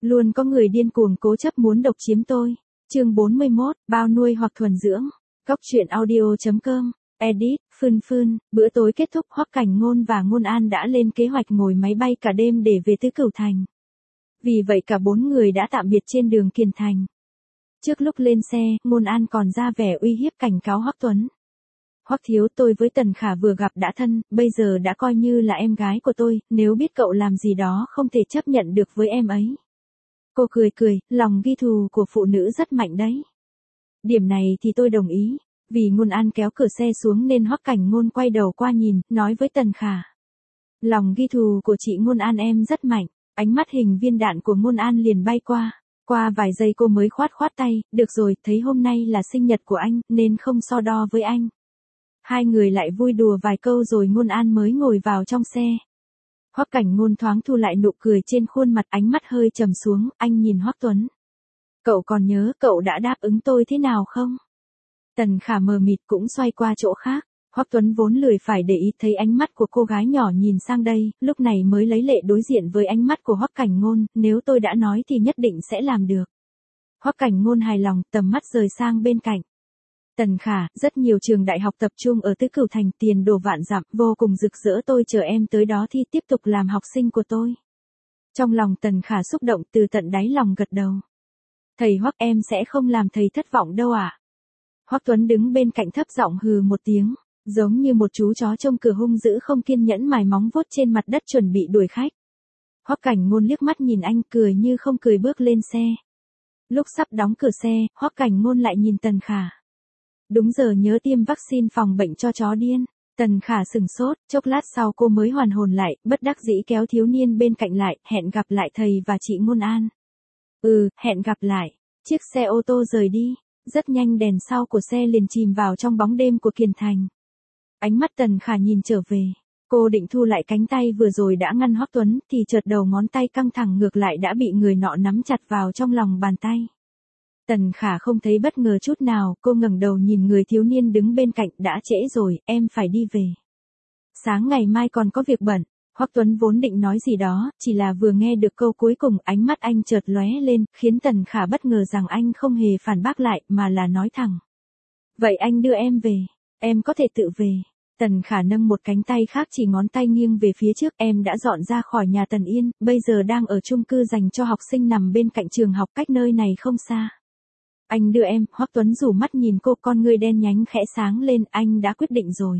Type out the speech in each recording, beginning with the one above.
Luôn có người điên cuồng cố chấp muốn độc chiếm tôi. Chương 41, bao nuôi hoặc thuần dưỡng. Góc truyện audio.com. Edit, Phương. Bữa tối kết thúc, Hoắc Cảnh Ngôn và Ngôn An đã lên kế hoạch ngồi máy bay cả đêm để về Tứ Cửu Thành. Vì vậy cả bốn người đã tạm biệt trên đường Kiền Thành. Trước lúc lên xe, Ngôn An còn ra vẻ uy hiếp cảnh cáo Hoắc Tuấn. Hoắc thiếu, tôi với Tần Khả vừa gặp đã thân, bây giờ đã coi như là em gái của tôi, nếu biết cậu làm gì đó không thể chấp nhận được với em ấy. Cô cười, lòng ghi thù của phụ nữ rất mạnh đấy. Điểm này thì tôi đồng ý. Vì Ngôn An kéo cửa xe xuống nên Hoắc Cảnh Ngôn quay đầu qua nhìn, nói với Tần Khả. Lòng ghi thù của chị Ngôn An em rất mạnh. Ánh mắt hình viên đạn của Ngôn An liền bay qua. Qua vài giây cô mới khoát tay, được rồi, thấy hôm nay là sinh nhật của anh, nên không so đo với anh. Hai người lại vui đùa vài câu rồi Ngôn An mới ngồi vào trong xe. Hoắc Cảnh Ngôn thoáng thu lại nụ cười trên khuôn mặt, ánh mắt hơi trầm xuống, anh nhìn Hoắc Tuấn. Cậu còn nhớ cậu đã đáp ứng tôi thế nào không? Tần Khả mờ mịt cũng xoay qua chỗ khác. Hoắc Tuấn vốn lười phải để ý, thấy ánh mắt của cô gái nhỏ nhìn sang đây, lúc này mới lấy lệ đối diện với ánh mắt của Hoắc Cảnh Ngôn, nếu tôi đã nói thì nhất định sẽ làm được. Hoắc Cảnh Ngôn hài lòng, tầm mắt rời sang bên cạnh. Tần Khả, rất nhiều trường đại học tập trung ở Tứ Cửu Thành, tiền đồ vạn dặm, vô cùng rực rỡ, tôi chờ em tới đó thi tiếp tục làm học sinh của tôi. Trong lòng Tần Khả xúc động, từ tận đáy lòng gật đầu. Thầy Hoắc, em sẽ không làm thầy thất vọng đâu ạ. Hoắc Tuấn đứng bên cạnh thấp giọng hừ một tiếng, giống như một chú chó trông cửa hung dữ không kiên nhẫn mài móng vuốt trên mặt đất chuẩn bị đuổi khách. Hoắc Cảnh Ngôn liếc mắt nhìn anh, cười như không cười bước lên xe. Lúc sắp đóng cửa xe, Hoắc Cảnh Ngôn lại nhìn Tần Khả. Đúng giờ nhớ tiêm vaccine phòng bệnh cho chó điên. Tần Khả sừng sốt, chốc lát sau cô mới hoàn hồn lại, bất đắc dĩ kéo thiếu niên bên cạnh lại, hẹn gặp lại thầy và chị Ngôn An. Hẹn gặp lại. Chiếc xe ô tô rời đi. Rất nhanh đèn sau của xe liền chìm vào trong bóng đêm của Kiền Thành. Ánh mắt Tần Khả nhìn trở về. Cô định thu lại cánh tay vừa rồi đã ngăn Hoắc Tuấn, thì chợt đầu ngón tay căng thẳng ngược lại đã bị người nọ nắm chặt vào trong lòng bàn tay. Tần Khả không thấy bất ngờ chút nào, cô ngẩng đầu nhìn người thiếu niên đứng bên cạnh, đã trễ rồi, em phải đi về. Sáng ngày mai còn có việc bận. Hoắc Tuấn vốn định nói gì đó, chỉ là vừa nghe được câu cuối cùng, ánh mắt anh chợt lóe lên, khiến Tần Khả bất ngờ rằng anh không hề phản bác lại, mà là nói thẳng. Vậy anh đưa em về, em có thể tự về. Tần Khả nâng một cánh tay khác chỉ ngón tay nghiêng về phía trước, em đã dọn ra khỏi nhà Tần Yên, bây giờ đang ở chung cư dành cho học sinh nằm bên cạnh trường học, cách nơi này không xa. Anh đưa em. Hoắc Tuấn rủ mắt nhìn cô, con ngươi đen nhánh khẽ sáng lên, anh đã quyết định rồi.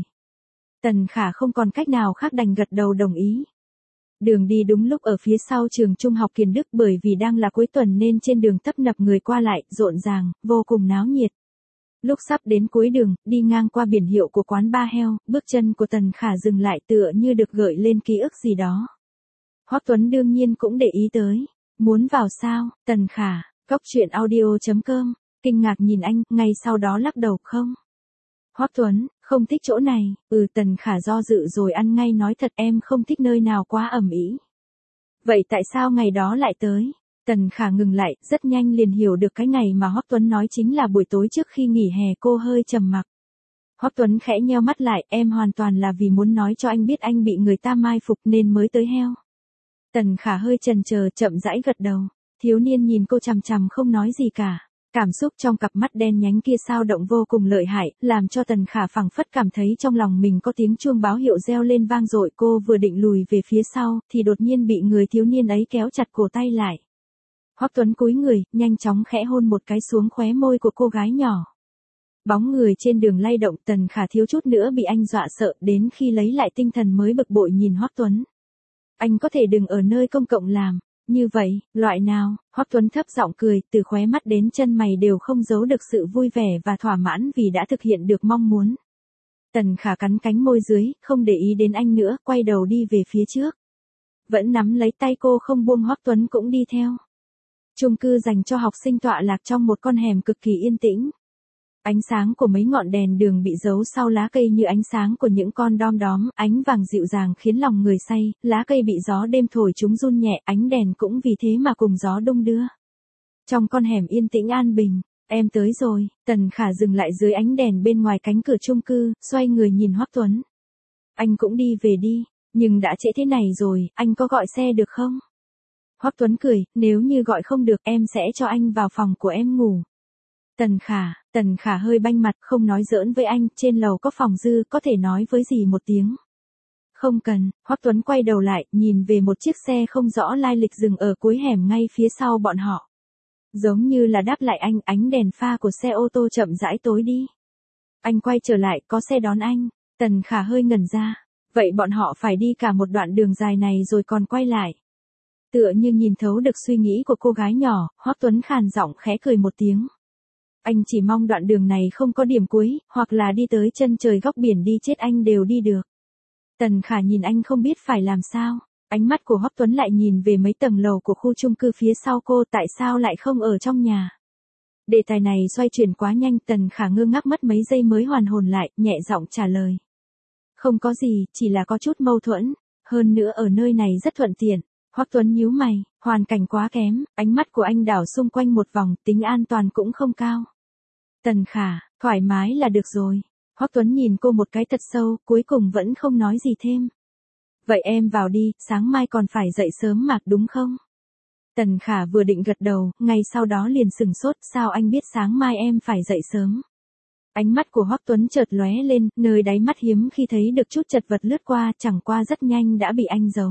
Tần Khả không còn cách nào khác đành gật đầu đồng ý. Đường đi đúng lúc ở phía sau trường trung học Kiền Đức, bởi vì đang là cuối tuần nên trên đường tấp nập người qua lại, rộn ràng, vô cùng náo nhiệt. Lúc sắp đến cuối đường, đi ngang qua biển hiệu của quán Ba Heo, bước chân của Tần Khả dừng lại tựa như được gợi lên ký ức gì đó. Hoắc Tuấn đương nhiên cũng để ý tới. Muốn vào sao? Tần Khả, góc truyện audio.com, kinh ngạc nhìn anh, ngay sau đó lắc đầu không. Hoắc Tuấn, không thích chỗ này. Tần Khả do dự rồi ăn ngay nói thật, em không thích nơi nào quá ầm ĩ. Vậy tại sao ngày đó lại tới? Tần Khả ngừng lại, rất nhanh liền hiểu được cái ngày mà Hoắc Tuấn nói chính là buổi tối trước khi nghỉ hè. Cô hơi trầm mặc. Hoắc Tuấn khẽ nheo mắt lại, em hoàn toàn là vì muốn nói cho anh biết anh bị người ta mai phục nên mới tới Heo. Tần Khả hơi chần chờ, chậm rãi gật đầu. Thiếu niên nhìn cô chằm chằm không nói gì cả. Cảm xúc trong cặp mắt đen nhánh kia dao động vô cùng lợi hại, làm cho Tần Khả phảng phất cảm thấy trong lòng mình có tiếng chuông báo hiệu reo lên vang dội. Cô vừa định lùi về phía sau, thì đột nhiên bị người thiếu niên ấy kéo chặt cổ tay lại. Hoắc Tuấn cúi người, nhanh chóng khẽ hôn một cái xuống khóe môi của cô gái nhỏ. Bóng người trên đường lay động, Tần Khả thiếu chút nữa bị anh dọa sợ, đến khi lấy lại tinh thần mới bực bội nhìn Hoắc Tuấn. Anh có thể đừng ở nơi công cộng làm như vậy. Loại nào? Hoắc Tuấn thấp giọng cười, từ khóe mắt đến chân mày đều không giấu được sự vui vẻ và thỏa mãn vì đã thực hiện được mong muốn. Tần Khả cắn cánh môi dưới, không để ý đến anh nữa, quay đầu đi về phía trước. Vẫn nắm lấy tay cô không buông, Hoắc Tuấn cũng đi theo. Chung cư dành cho học sinh tọa lạc trong một con hẻm cực kỳ yên tĩnh. Ánh sáng của mấy ngọn đèn đường bị giấu sau lá cây như ánh sáng của những con đom đóm, ánh vàng dịu dàng khiến lòng người say, lá cây bị gió đêm thổi chúng run nhẹ, ánh đèn cũng vì thế mà cùng gió đung đưa. Trong con hẻm yên tĩnh an bình, em tới rồi. Tần Khả dừng lại dưới ánh đèn bên ngoài cánh cửa chung cư, xoay người nhìn Hoắc Tuấn. Anh cũng đi về đi, nhưng đã trễ thế này rồi, anh có gọi xe được không? Hoắc Tuấn cười, nếu như gọi không được em sẽ cho anh vào phòng của em ngủ. Tần Khả hơi banh mặt, không nói giỡn với anh, trên lầu có phòng dư, có thể nói với dì một tiếng. Không cần, Hoắc Tuấn quay đầu lại, nhìn về một chiếc xe không rõ lai lịch dừng ở cuối hẻm ngay phía sau bọn họ. Giống như là đáp lại anh, ánh đèn pha của xe ô tô chậm rãi tối đi. Anh quay trở lại, có xe đón anh. Tần Khả hơi ngẩn ra. Vậy bọn họ phải đi cả một đoạn đường dài này rồi còn quay lại. Tựa như nhìn thấu được suy nghĩ của cô gái nhỏ, Hoắc Tuấn khàn giọng khẽ cười một tiếng. Anh chỉ mong đoạn đường này không có điểm cuối, hoặc là đi tới chân trời góc biển đi chết anh đều đi được. Tần Khả nhìn anh không biết phải làm sao. Ánh mắt của Hoắc Tuấn lại nhìn về mấy tầng lầu của khu chung cư phía sau cô, tại sao lại không ở trong nhà. Đề tài này xoay chuyển quá nhanh, Tần Khả ngơ ngác mất mấy giây mới hoàn hồn lại, nhẹ giọng trả lời. Không có gì, chỉ là có chút mâu thuẫn, hơn nữa ở nơi này rất thuận tiện. Hoắc Tuấn nhíu mày, hoàn cảnh quá kém, ánh mắt của anh đảo xung quanh một vòng, tính an toàn cũng không cao. Tần Khả, thoải mái là được rồi. Hoắc Tuấn nhìn cô một cái thật sâu, cuối cùng vẫn không nói gì thêm. Vậy em vào đi, sáng mai còn phải dậy sớm mà, đúng không? Tần Khả vừa định gật đầu, ngay sau đó liền sừng sốt, sao anh biết sáng mai em phải dậy sớm? Ánh mắt của Hoắc Tuấn chợt lóe lên, nơi đáy mắt hiếm khi thấy được chút chật vật lướt qua, chẳng qua rất nhanh đã bị anh giấu.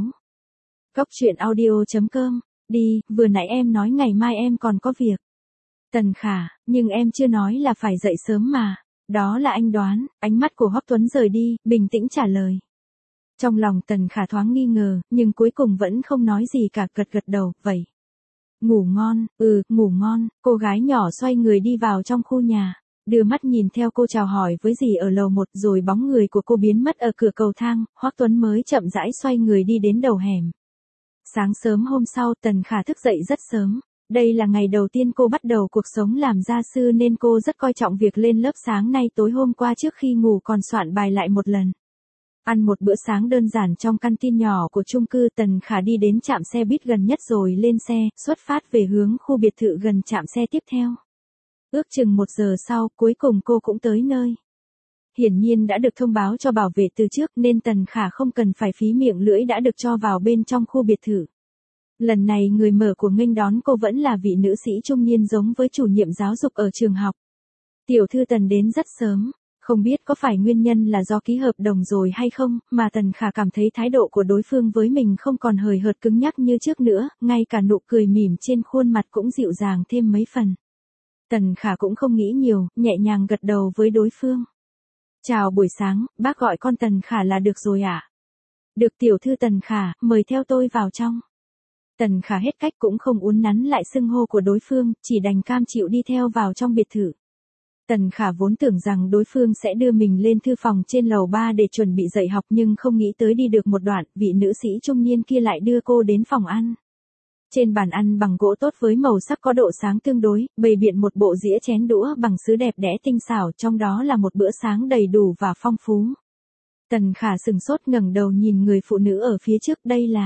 Goctruyện.audio.com, đi, vừa nãy em nói ngày mai em còn có việc. Tần Khả, nhưng em chưa nói là phải dậy sớm mà. Đó là anh đoán, ánh mắt của Hoắc Tuấn rời đi, bình tĩnh trả lời. Trong lòng Tần Khả thoáng nghi ngờ, nhưng cuối cùng vẫn không nói gì cả, gật gật đầu, vậy. Ngủ ngon, ngủ ngon, cô gái nhỏ xoay người đi vào trong khu nhà, đưa mắt nhìn theo cô chào hỏi với dì ở lầu 1 rồi bóng người của cô biến mất ở cửa cầu thang, Hoắc Tuấn mới chậm rãi xoay người đi đến đầu hẻm. Sáng sớm hôm sau Tần Khả thức dậy rất sớm. Đây là ngày đầu tiên cô bắt đầu cuộc sống làm gia sư nên cô rất coi trọng việc lên lớp sáng nay tối hôm qua trước khi ngủ còn soạn bài lại một lần. Ăn một bữa sáng đơn giản trong căn tin nhỏ của chung cư, Tần Khả đi đến trạm xe buýt gần nhất rồi lên xe, xuất phát về hướng khu biệt thự gần trạm xe tiếp theo. Ước chừng 1 giờ sau, cuối cùng cô cũng tới nơi. Hiển nhiên đã được thông báo cho bảo vệ từ trước nên Tần Khả không cần phải phí miệng lưỡi đã được cho vào bên trong khu biệt thự. Lần này người mở của nghênh đón cô vẫn là vị nữ sĩ trung niên giống với chủ nhiệm giáo dục ở trường học. Tiểu thư Tần đến rất sớm, không biết có phải nguyên nhân là do ký hợp đồng rồi hay không, mà Tần Khả cảm thấy thái độ của đối phương với mình không còn hời hợt cứng nhắc như trước nữa, ngay cả nụ cười mỉm trên khuôn mặt cũng dịu dàng thêm mấy phần. Tần Khả cũng không nghĩ nhiều, nhẹ nhàng gật đầu với đối phương. Chào buổi sáng, bác gọi con Tần Khả là được rồi ạ. Được tiểu thư Tần Khả, mời theo tôi vào trong. Tần Khả hết cách cũng không uốn nắn lại xưng hô của đối phương, chỉ đành cam chịu đi theo vào trong biệt thự. Tần Khả vốn tưởng rằng đối phương sẽ đưa mình lên thư phòng trên lầu 3 để chuẩn bị dạy học nhưng không nghĩ tới đi được một đoạn, vị nữ sĩ trung niên kia lại đưa cô đến phòng ăn. Trên bàn ăn bằng gỗ tốt với màu sắc có độ sáng tương đối, bày biện một bộ dĩa chén đũa bằng sứ đẹp đẽ tinh xảo, trong đó là một bữa sáng đầy đủ và phong phú. Tần Khả sừng sốt ngẩng đầu nhìn người phụ nữ ở phía trước,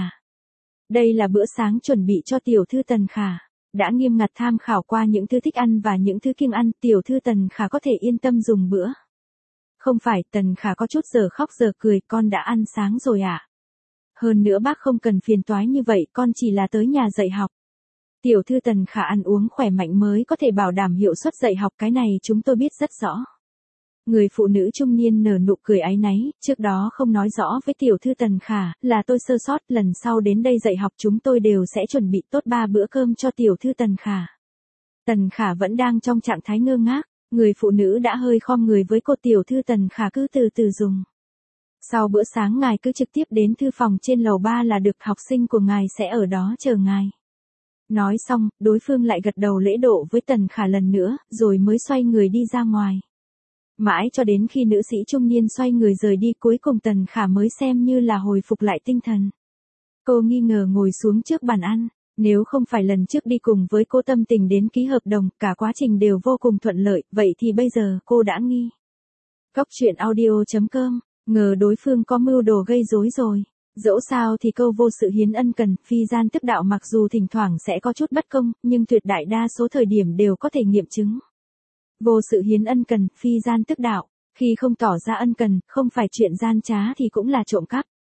đây là bữa sáng chuẩn bị cho tiểu thư Tần Khả. Đã nghiêm ngặt tham khảo qua những thứ thích ăn và những thứ kiêng ăn, tiểu thư Tần Khả có thể yên tâm dùng bữa. Không phải, Tần Khả có chút giờ khóc giờ cười, con đã ăn sáng rồi ạ. Hơn nữa bác không cần phiền toái như vậy, con chỉ là tới nhà dạy học. Tiểu thư Tần Khả ăn uống khỏe mạnh mới có thể bảo đảm hiệu suất dạy học, cái này chúng tôi biết rất rõ. Người phụ nữ trung niên nở nụ cười áy náy, trước đó không nói rõ với tiểu thư Tần Khả, là tôi sơ sót, lần sau đến đây dạy học chúng tôi đều sẽ chuẩn bị tốt 3 bữa cơm cho tiểu thư Tần Khả. Tần Khả vẫn đang trong trạng thái ngơ ngác, người phụ nữ đã hơi khom người với cô, tiểu thư Tần Khả cứ từ từ dùng. Sau bữa sáng ngài cứ trực tiếp đến thư phòng trên lầu 3 là được, học sinh của ngài sẽ ở đó chờ ngài. Nói xong, đối phương lại gật đầu lễ độ với Tần Khả lần nữa, rồi mới xoay người đi ra ngoài. Mãi cho đến khi nữ sĩ trung niên xoay người rời đi, cuối cùng Tần Khả mới xem như là hồi phục lại tinh thần. Cô nghi ngờ ngồi xuống trước bàn ăn, nếu không phải lần trước đi cùng với cô tâm tình đến ký hợp đồng, cả quá trình đều vô cùng thuận lợi, vậy thì bây giờ cô đã nghi. Goctruyện.audio.com, ngờ đối phương có mưu đồ gây rối rồi. Dẫu sao thì câu vô sự hiến ân cần, phi gian tức đạo mặc dù thỉnh thoảng sẽ có chút bất công, nhưng tuyệt đại đa số thời điểm đều có thể nghiệm chứng. Vô sự hiến ân cần, phi gian tức đạo, khi không tỏ ra ân cần, không phải chuyện gian trá thì cũng là trộm cắp.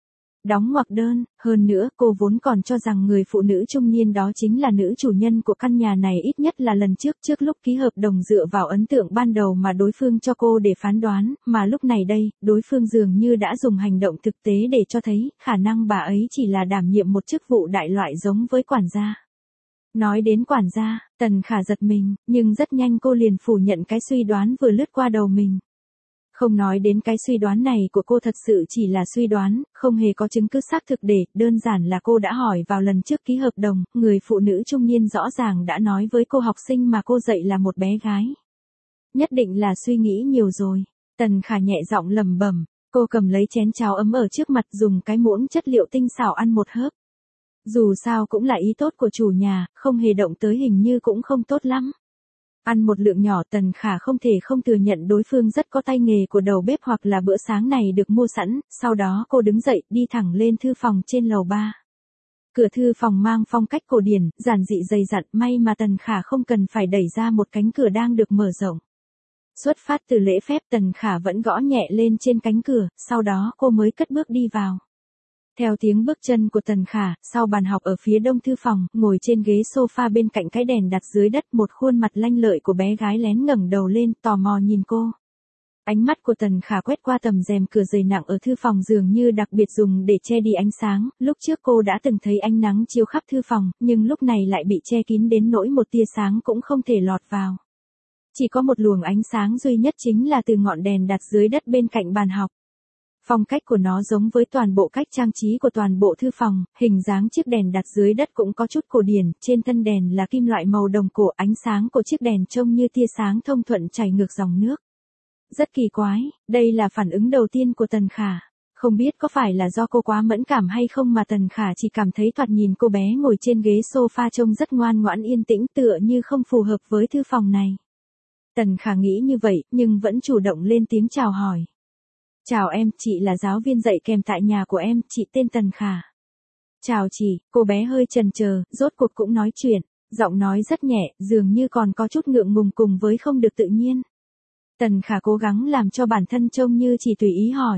Đóng ngoặc đơn, hơn nữa cô vốn còn cho rằng người phụ nữ trung niên đó chính là nữ chủ nhân của căn nhà này, ít nhất là lần trước lúc ký hợp đồng dựa vào ấn tượng ban đầu mà đối phương cho cô để phán đoán, mà lúc này đây, đối phương dường như đã dùng hành động thực tế để cho thấy khả năng bà ấy chỉ là đảm nhiệm một chức vụ đại loại giống với quản gia. Nói đến quản gia, Tần Khả giật mình, nhưng rất nhanh cô liền phủ nhận cái suy đoán vừa lướt qua đầu mình. Không nói đến cái suy đoán này của cô thật sự chỉ là suy đoán, không hề có chứng cứ xác thực để, đơn giản là cô đã hỏi vào lần trước ký hợp đồng, người phụ nữ trung niên rõ ràng đã nói với cô học sinh mà cô dạy là một bé gái. Nhất định là suy nghĩ nhiều rồi. Tần Khả nhẹ giọng lẩm bẩm, cô cầm lấy chén cháo ấm ở trước mặt dùng cái muỗng chất liệu tinh xảo ăn một hớp. Dù sao cũng là ý tốt của chủ nhà, không hề động tới hình như cũng không tốt lắm. Ăn một lượng nhỏ, Tần Khả không thể không thừa nhận đối phương rất có tay nghề của đầu bếp hoặc là bữa sáng này được mua sẵn, sau đó cô đứng dậy đi thẳng lên thư phòng trên lầu 3. Cửa thư phòng mang phong cách cổ điển, giản dị dày dặn, may mà Tần Khả không cần phải đẩy ra một cánh cửa đang được mở rộng. Xuất phát từ lễ phép, Tần Khả vẫn gõ nhẹ lên trên cánh cửa, sau đó cô mới cất bước đi vào. Theo tiếng bước chân của Tần Khả, sau bàn học ở phía đông thư phòng, ngồi trên ghế sofa bên cạnh cái đèn đặt dưới đất, một khuôn mặt lanh lợi của bé gái lén ngẩng đầu lên, tò mò nhìn cô. Ánh mắt của Tần Khả quét qua tầm rèm cửa dày nặng ở thư phòng dường như đặc biệt dùng để che đi ánh sáng, lúc trước cô đã từng thấy ánh nắng chiếu khắp thư phòng, nhưng lúc này lại bị che kín đến nỗi một tia sáng cũng không thể lọt vào. Chỉ có một luồng ánh sáng duy nhất chính là từ ngọn đèn đặt dưới đất bên cạnh bàn học. Phong cách của nó giống với toàn bộ cách trang trí của toàn bộ thư phòng, hình dáng chiếc đèn đặt dưới đất cũng có chút cổ điển, trên thân đèn là kim loại màu đồng cổ, ánh sáng của chiếc đèn trông như tia sáng thông thuận chảy ngược dòng nước. Rất kỳ quái, đây là phản ứng đầu tiên của Tần Khả. Không biết có phải là do cô quá mẫn cảm hay không mà Tần Khả chỉ cảm thấy thoạt nhìn cô bé ngồi trên ghế sofa trông rất ngoan ngoãn yên tĩnh, tựa như không phù hợp với thư phòng này. Tần Khả nghĩ như vậy, nhưng vẫn chủ động lên tiếng chào hỏi. Chào em, chị là giáo viên dạy kèm tại nhà của em, chị tên Tần Khả. Chào chị, cô bé hơi chần chờ, rốt cuộc cũng nói chuyện, giọng nói rất nhẹ, dường như còn có chút ngượng ngùng cùng với không được tự nhiên. Tần Khả cố gắng làm cho bản thân trông như chỉ tùy ý hỏi.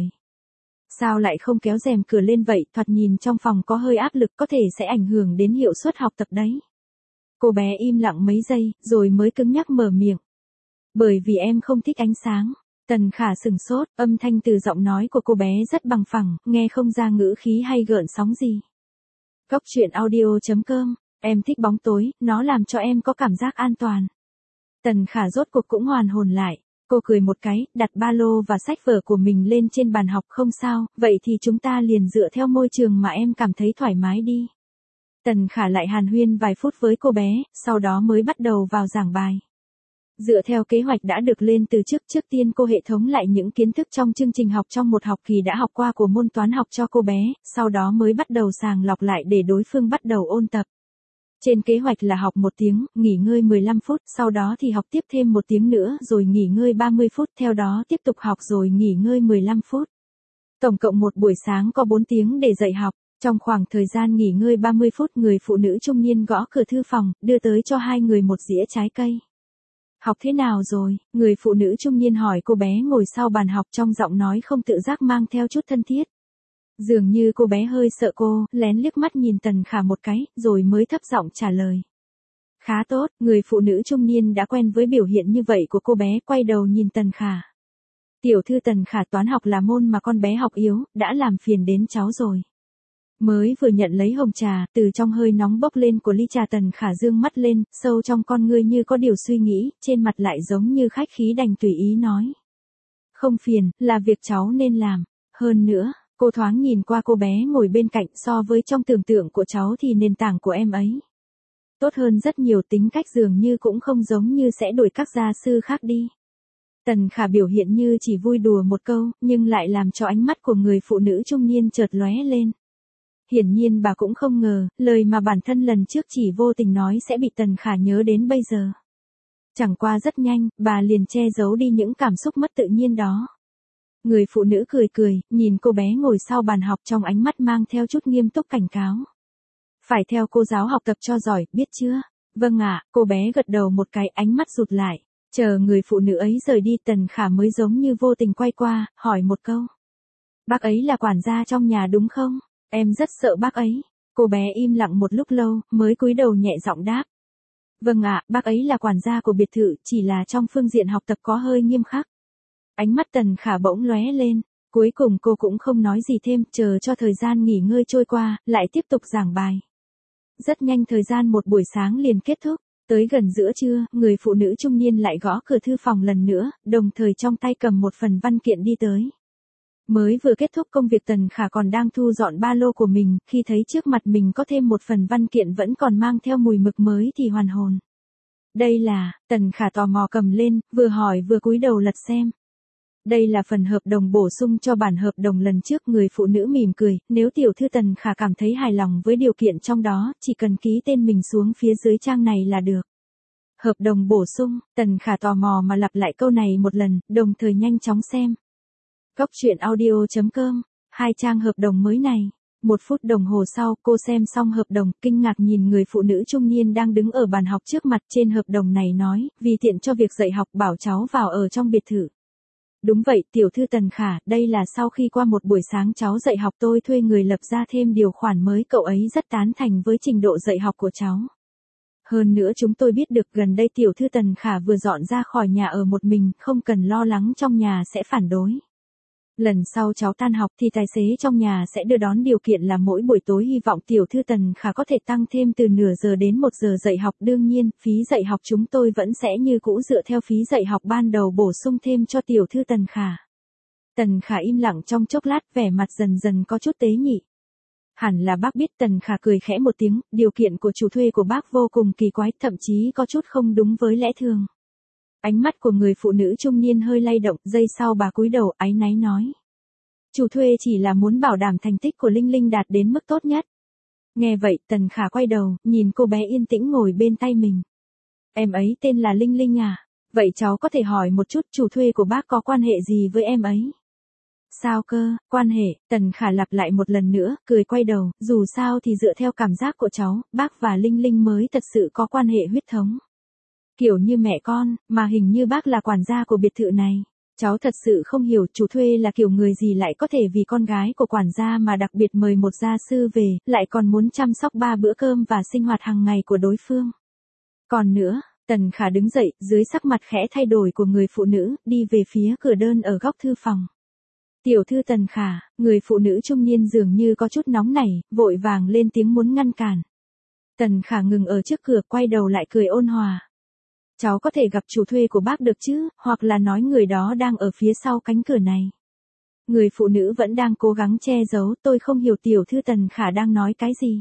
Sao lại không kéo rèm cửa lên vậy, thoạt nhìn trong phòng có hơi áp lực, có thể sẽ ảnh hưởng đến hiệu suất học tập đấy. Cô bé im lặng mấy giây, rồi mới cứng nhắc mở miệng. Bởi vì em không thích ánh sáng. Tần Khả sửng sốt, âm thanh từ giọng nói của cô bé rất bằng phẳng, nghe không ra ngữ khí hay gợn sóng gì. Góc truyện audio.com, em thích bóng tối, nó làm cho em có cảm giác an toàn. Tần Khả rốt cuộc cũng hoàn hồn lại, cô cười một cái, đặt ba lô và sách vở của mình lên trên bàn học. Không sao, vậy thì chúng ta liền dựa theo môi trường mà em cảm thấy thoải mái đi. Tần Khả lại hàn huyên vài phút với cô bé, sau đó mới bắt đầu vào giảng bài. Dựa theo kế hoạch đã được lên từ trước tiên cô hệ thống lại những kiến thức trong chương trình học trong một học kỳ đã học qua của môn toán học cho cô bé, sau đó mới bắt đầu sàng lọc lại để đối phương bắt đầu ôn tập. Trên kế hoạch là học 1 tiếng, nghỉ ngơi 15 phút, sau đó thì học tiếp thêm 1 tiếng nữa rồi nghỉ ngơi 30 phút, theo đó tiếp tục học rồi nghỉ ngơi 15 phút. Tổng cộng một buổi sáng có 4 tiếng để dạy học. Trong khoảng thời gian nghỉ ngơi 30 phút, người phụ nữ trung niên gõ cửa thư phòng, đưa tới cho hai người một dĩa trái cây. Học thế nào rồi? Người phụ nữ trung niên hỏi cô bé ngồi sau bàn học, trong giọng nói không tự giác mang theo chút thân thiết. Dường như cô bé hơi sợ cô, lén liếc mắt nhìn Tần Khả một cái, rồi mới thấp giọng trả lời. Khá tốt, người phụ nữ trung niên đã quen với biểu hiện như vậy của cô bé, quay đầu nhìn Tần Khả. Tiểu thư Tần Khả, toán học là môn mà con bé học yếu, đã làm phiền đến cháu rồi. Mới vừa nhận lấy hồng trà, từ trong hơi nóng bốc lên của ly trà, Tần Khả dương mắt lên, sâu trong con ngươi như có điều suy nghĩ, trên mặt lại giống như khách khí đành tùy ý nói. Không phiền, là việc cháu nên làm. Hơn nữa, cô thoáng nhìn qua cô bé ngồi bên cạnh, so với trong tưởng tượng của cháu thì nền tảng của em ấy tốt hơn rất nhiều, tính cách dường như cũng không giống như sẽ đuổi các gia sư khác đi. Tần Khả biểu hiện như chỉ vui đùa một câu, nhưng lại làm cho ánh mắt của người phụ nữ trung niên chợt lóe lên. Hiển nhiên bà cũng không ngờ, lời mà bản thân lần trước chỉ vô tình nói sẽ bị Tần Khả nhớ đến bây giờ. Chẳng qua rất nhanh, bà liền che giấu đi những cảm xúc mất tự nhiên đó. Người phụ nữ cười cười, nhìn cô bé ngồi sau bàn học, trong ánh mắt mang theo chút nghiêm túc cảnh cáo. Phải theo cô giáo học tập cho giỏi, biết chưa? Vâng ạ, cô bé gật đầu một cái, ánh mắt rụt lại. Chờ người phụ nữ ấy rời đi, Tần Khả mới giống như vô tình quay qua, hỏi một câu. Bác ấy là quản gia trong nhà đúng không? Em rất sợ bác ấy. Cô bé im lặng một lúc lâu, mới cúi đầu nhẹ giọng đáp. Vâng ạ, bác ấy là quản gia của biệt thự, chỉ là trong phương diện học tập có hơi nghiêm khắc. Ánh mắt Tần Khả bỗng lóe lên, cuối cùng cô cũng không nói gì thêm, chờ cho thời gian nghỉ ngơi trôi qua, lại tiếp tục giảng bài. Rất nhanh thời gian một buổi sáng liền kết thúc, tới gần giữa trưa, người phụ nữ trung niên lại gõ cửa thư phòng lần nữa, đồng thời trong tay cầm một phần văn kiện đi tới. Mới vừa kết thúc công việc Tần Khả còn đang thu dọn ba lô của mình, khi thấy trước mặt mình có thêm một phần văn kiện vẫn còn mang theo mùi mực mới thì hoàn hồn. Đây là, Tần Khả tò mò cầm lên, vừa hỏi vừa cúi đầu lật xem. Đây là phần hợp đồng bổ sung cho bản hợp đồng lần trước. Người phụ nữ mỉm cười, nếu tiểu thư Tần Khả cảm thấy hài lòng với điều kiện trong đó, chỉ cần ký tên mình xuống phía dưới trang này là được. Hợp đồng bổ sung, Tần Khả tò mò mà lặp lại câu này một lần, đồng thời nhanh chóng xem. Góc truyện audio.com, 2 trang hợp đồng mới này. 1 phút đồng hồ sau, cô xem xong hợp đồng, kinh ngạc nhìn người phụ nữ trung niên đang đứng ở bàn học trước mặt. Trên hợp đồng này nói, vì tiện cho việc dạy học bảo cháu vào ở trong biệt thự. Đúng vậy, tiểu thư Tần Khả, đây là sau khi qua một buổi sáng cháu dạy học tôi thuê người lập ra thêm điều khoản mới, cậu ấy rất tán thành với trình độ dạy học của cháu. Hơn nữa chúng tôi biết được gần đây tiểu thư Tần Khả vừa dọn ra khỏi nhà ở một mình, không cần lo lắng trong nhà sẽ phản đối. Lần sau cháu tan học thì tài xế trong nhà sẽ đưa đón, điều kiện là mỗi buổi tối hy vọng tiểu thư Tần Khả có thể tăng thêm từ nửa giờ đến 1 giờ dạy học. Đương nhiên, phí dạy học chúng tôi vẫn sẽ như cũ dựa theo phí dạy học ban đầu bổ sung thêm cho tiểu thư Tần Khả. Tần Khả im lặng trong chốc lát, vẻ mặt dần dần có chút tế nhị. Hẳn là bác biết. Tần Khả cười khẽ một tiếng, điều kiện của chủ thuê của bác vô cùng kỳ quái, thậm chí có chút không đúng với lẽ thường. Ánh mắt của người phụ nữ trung niên hơi lay động, giây sau bà cúi đầu áy náy nói. Chủ thuê chỉ là muốn bảo đảm thành tích của Linh Linh đạt đến mức tốt nhất. Nghe vậy, Tần Khả quay đầu, nhìn cô bé yên tĩnh ngồi bên tay mình. Em ấy tên là Linh Linh à? Vậy cháu có thể hỏi một chút, chủ thuê của bác có quan hệ gì với em ấy? Sao cơ, quan hệ? Tần Khả lặp lại một lần nữa, cười quay đầu, dù sao thì dựa theo cảm giác của cháu, bác và Linh Linh mới thật sự có quan hệ huyết thống. Kiểu như mẹ con, mà hình như bác là quản gia của biệt thự này. Cháu thật sự không hiểu chủ thuê là kiểu người gì lại có thể vì con gái của quản gia mà đặc biệt mời một gia sư về, lại còn muốn chăm sóc 3 bữa cơm và sinh hoạt hàng ngày của đối phương. Còn nữa, Tần Khả đứng dậy, dưới sắc mặt khẽ thay đổi của người phụ nữ, đi về phía cửa đơn ở góc thư phòng. Tiểu thư Tần Khả, người phụ nữ trung niên dường như có chút nóng nảy, vội vàng lên tiếng muốn ngăn cản. Tần Khả ngừng ở trước cửa, quay đầu lại cười ôn hòa. Cháu có thể gặp chủ thuê của bác được chứ, hoặc là nói người đó đang ở phía sau cánh cửa này. Người phụ nữ vẫn đang cố gắng che giấu, tôi không hiểu tiểu thư Tần Khả đang nói cái gì.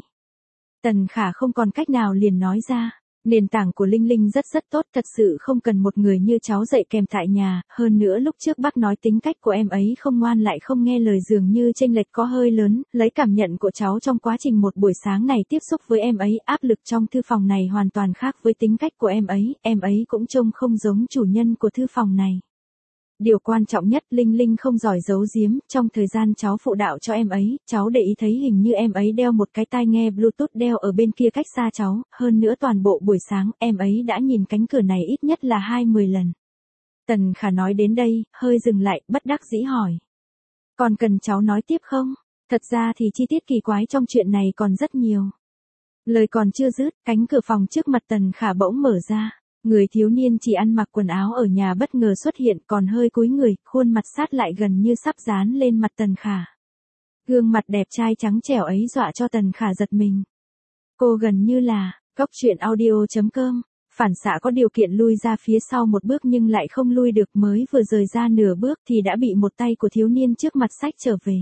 Tần Khả không còn cách nào liền nói ra. Nền tảng của Linh Linh rất tốt, thật sự không cần một người như cháu dạy kèm tại nhà, hơn nữa lúc trước bác nói tính cách của em ấy không ngoan lại không nghe lời, dường như chênh lệch có hơi lớn, lấy cảm nhận của cháu trong quá trình một buổi sáng này tiếp xúc với em ấy, áp lực trong thư phòng này hoàn toàn khác với tính cách của em ấy cũng trông không giống chủ nhân của thư phòng này. Điều quan trọng nhất, Linh Linh không giỏi giấu giếm, trong thời gian cháu phụ đạo cho em ấy, cháu để ý thấy hình như em ấy đeo một cái tai nghe Bluetooth đeo ở bên kia cách xa cháu, hơn nữa toàn bộ buổi sáng, em ấy đã nhìn cánh cửa này ít nhất là 20 lần. Tần Khả nói đến đây, hơi dừng lại, bất đắc dĩ hỏi. Còn cần cháu nói tiếp không? Thật ra thì chi tiết kỳ quái trong chuyện này còn rất nhiều. Lời còn chưa dứt, cánh cửa phòng trước mặt Tần Khả bỗng mở ra. Người thiếu niên chỉ ăn mặc quần áo ở nhà bất ngờ xuất hiện, còn hơi cúi người, khuôn mặt sát lại gần như sắp dán lên mặt Tần Khả. Gương mặt đẹp trai trắng trẻo ấy dọa cho Tần Khả giật mình. Cô gần như là, góc truyện audio.com, phản xạ có điều kiện lui ra phía sau một bước nhưng lại không lui được, mới vừa rời ra nửa bước thì đã bị một tay của thiếu niên trước mặt xách trở về.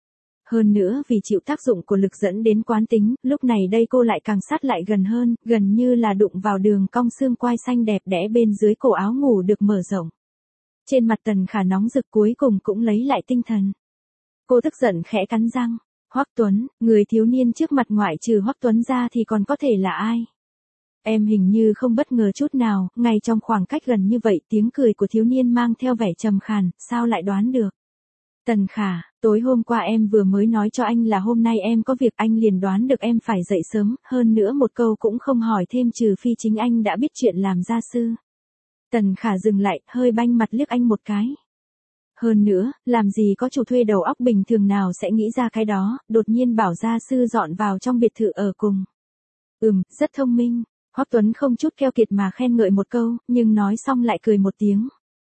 Hơn nữa vì chịu tác dụng của lực dẫn đến quán tính, lúc này đây cô lại càng sát lại gần hơn, gần như là đụng vào đường cong xương quai xanh đẹp đẽ bên dưới cổ áo ngủ được mở rộng. Trên mặt Tần Khả nóng rực, cuối cùng cũng lấy lại tinh thần. Cô tức giận khẽ cắn răng. Hoắc Tuấn, người thiếu niên trước mặt ngoại trừ Hoắc Tuấn ra thì còn có thể là ai? Em hình như không bất ngờ chút nào, ngay trong khoảng cách gần như vậy, tiếng cười của thiếu niên mang theo vẻ trầm khàn, sao lại đoán được? Tần Khả, tối hôm qua em vừa mới nói cho anh là hôm nay em có việc, anh liền đoán được em phải dậy sớm, hơn nữa một câu cũng không hỏi thêm, trừ phi chính anh đã biết chuyện làm gia sư. Tần Khả dừng lại, hơi banh mặt liếc anh một cái. Hơn nữa, làm gì có chủ thuê đầu óc bình thường nào sẽ nghĩ ra cái đó, đột nhiên bảo gia sư dọn vào trong biệt thự ở cùng. Rất thông minh. Hoắc Tuấn không chút keo kiệt mà khen ngợi một câu, nhưng nói xong lại cười một tiếng.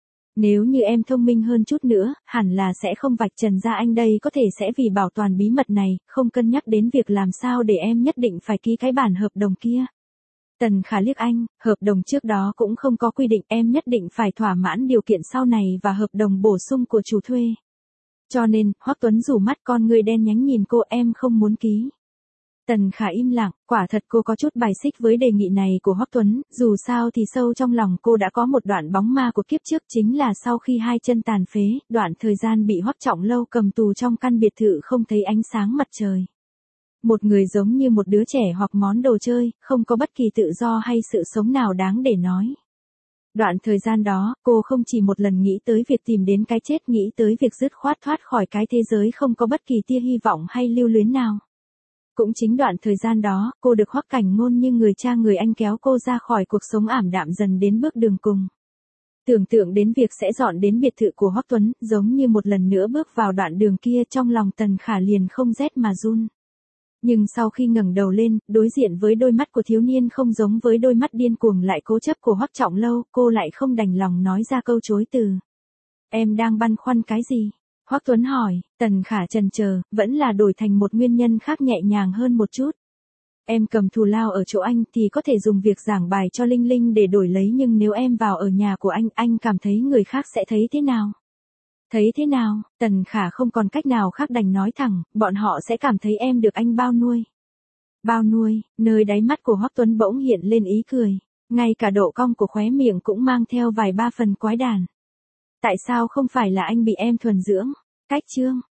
Nếu như em thông minh hơn chút nữa, hẳn là sẽ không vạch trần ra anh đây có thể sẽ vì bảo toàn bí mật này, không cân nhắc đến việc làm sao để em nhất định phải ký cái bản hợp đồng kia. Tần Khả liếc anh, hợp đồng trước đó cũng không có quy định em nhất định phải thỏa mãn điều kiện sau này và hợp đồng bổ sung của chủ thuê. Cho nên, Hoắc Tuấn rủ mắt con người đen nhánh nhìn cô, em không muốn ký. Tần Khả im lặng, quả thật cô có chút bài xích với đề nghị này của Hoắc Tuấn, dù sao thì sâu trong lòng cô đã có một đoạn bóng ma của kiếp trước, chính là sau khi hai chân tàn phế, đoạn thời gian bị Hoắc Trọng Lâu cầm tù trong căn biệt thự không thấy ánh sáng mặt trời. Một người giống như một đứa trẻ hoặc món đồ chơi, không có bất kỳ tự do hay sự sống nào đáng để nói. Đoạn thời gian đó, cô không chỉ một lần nghĩ tới việc tìm đến cái chết, nghĩ tới việc dứt khoát thoát khỏi cái thế giới không có bất kỳ tia hy vọng hay lưu luyến nào. Cũng chính đoạn thời gian đó, cô được Hoắc Cảnh Ngôn như người cha người anh kéo cô ra khỏi cuộc sống ảm đạm dần đến bước đường cùng. Tưởng tượng đến việc sẽ dọn đến biệt thự của Hoắc Tuấn, giống như một lần nữa bước vào đoạn đường kia, trong lòng Tần Khả liền không rét mà run. Nhưng sau khi ngẩng đầu lên, đối diện với đôi mắt của thiếu niên không giống với đôi mắt điên cuồng lại cố chấp của Hoắc Trọng Lâu, cô lại không đành lòng nói ra câu chối từ. Em đang băn khoăn cái gì? Hoắc Tuấn hỏi. Tần Khả chần chờ, vẫn là đổi thành một nguyên nhân khác nhẹ nhàng hơn một chút. Em cầm thù lao ở chỗ anh thì có thể dùng việc giảng bài cho Linh Linh để đổi lấy, nhưng nếu em vào ở nhà của anh cảm thấy người khác sẽ thấy thế nào? Thấy thế nào? Tần Khả không còn cách nào khác đành nói thẳng, bọn họ sẽ cảm thấy em được anh bao nuôi. Bao nuôi, nơi đáy mắt của Hoắc Tuấn bỗng hiện lên ý cười, ngay cả độ cong của khóe miệng cũng mang theo vài ba phần quái đản. Tại sao không phải là anh bị em thuần dưỡng? Cách chương